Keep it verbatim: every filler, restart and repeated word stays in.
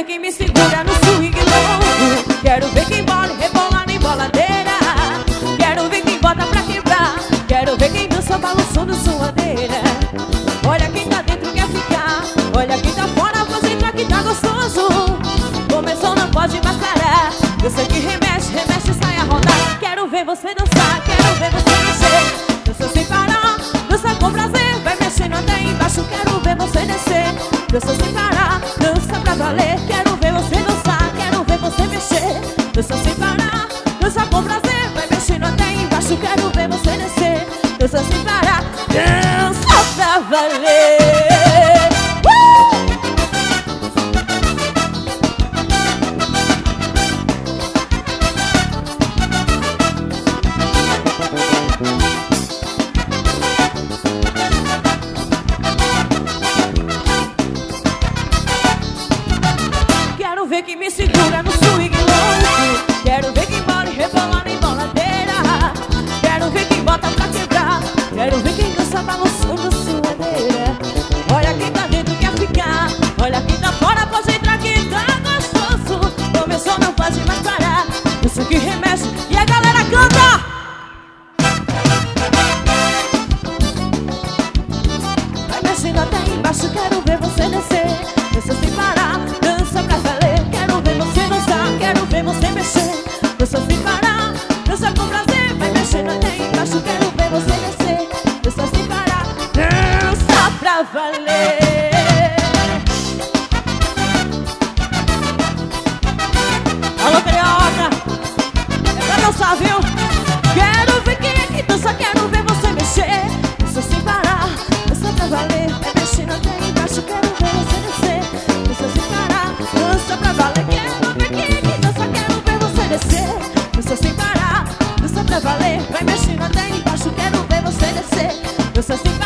ver quem me segura no swing louco. Quero ver quem bola e rebola em boladeira. Quero ver quem bota pra quebrar. Quero ver quem dança balançando suadeira. Olha quem tá dentro quer ficar. Olha quem tá fora, pode entrar que tá gostoso. Começou, não pode mais parar. Eu sei que remexe, remexe, sai a rodar. Quero ver você dançar, quero ver você mexer. Dança sem parar, dança com prazer. Vai mexendo até embaixo, quero ver você descer. Dança sem parar, dança pra valer. Quero ver você dançar, quero ver você mexer. Dança sem parar, dança com prazer. Vai mexendo até embaixo, quero ver você descer. Dança sem parar, dança pra valer. Quero ver quem me segura no swing louco. Quero ver quem bola e rebola em boladeira. Quero ver quem bota pra quebrar. Quero ver quem dança balançando suadeira. Olha quem tá dentro quer ficar. Olha quem tá fora, pode entrar que tá gostoso. Começou, não pode mais parar. Isso que remexe e a galera canta. Vai mexendo até embaixo, quero ver você descer. Dança sem parar, dança pra valer. Quero ver você dançar, quero ver você mexer. Dança sem parar, dança com prazer. Vai mexendo até embaixo, quero ver você descer. Dança sem parar, dança pra valer. Alô, carioca, é pra dançar, viu? Quero ver quem é que dança, quero ver você mexer. Dança sem parar, dança pra valer. Vai mexendo até embaixo, quero ver você descer. Dança sem parar, dança pra valer. Quero ver quem é que dança, quero ver você descer. Dança sem parar, dança pra valer. Vai mexendo até embaixo, quero ver você descer. Dança sem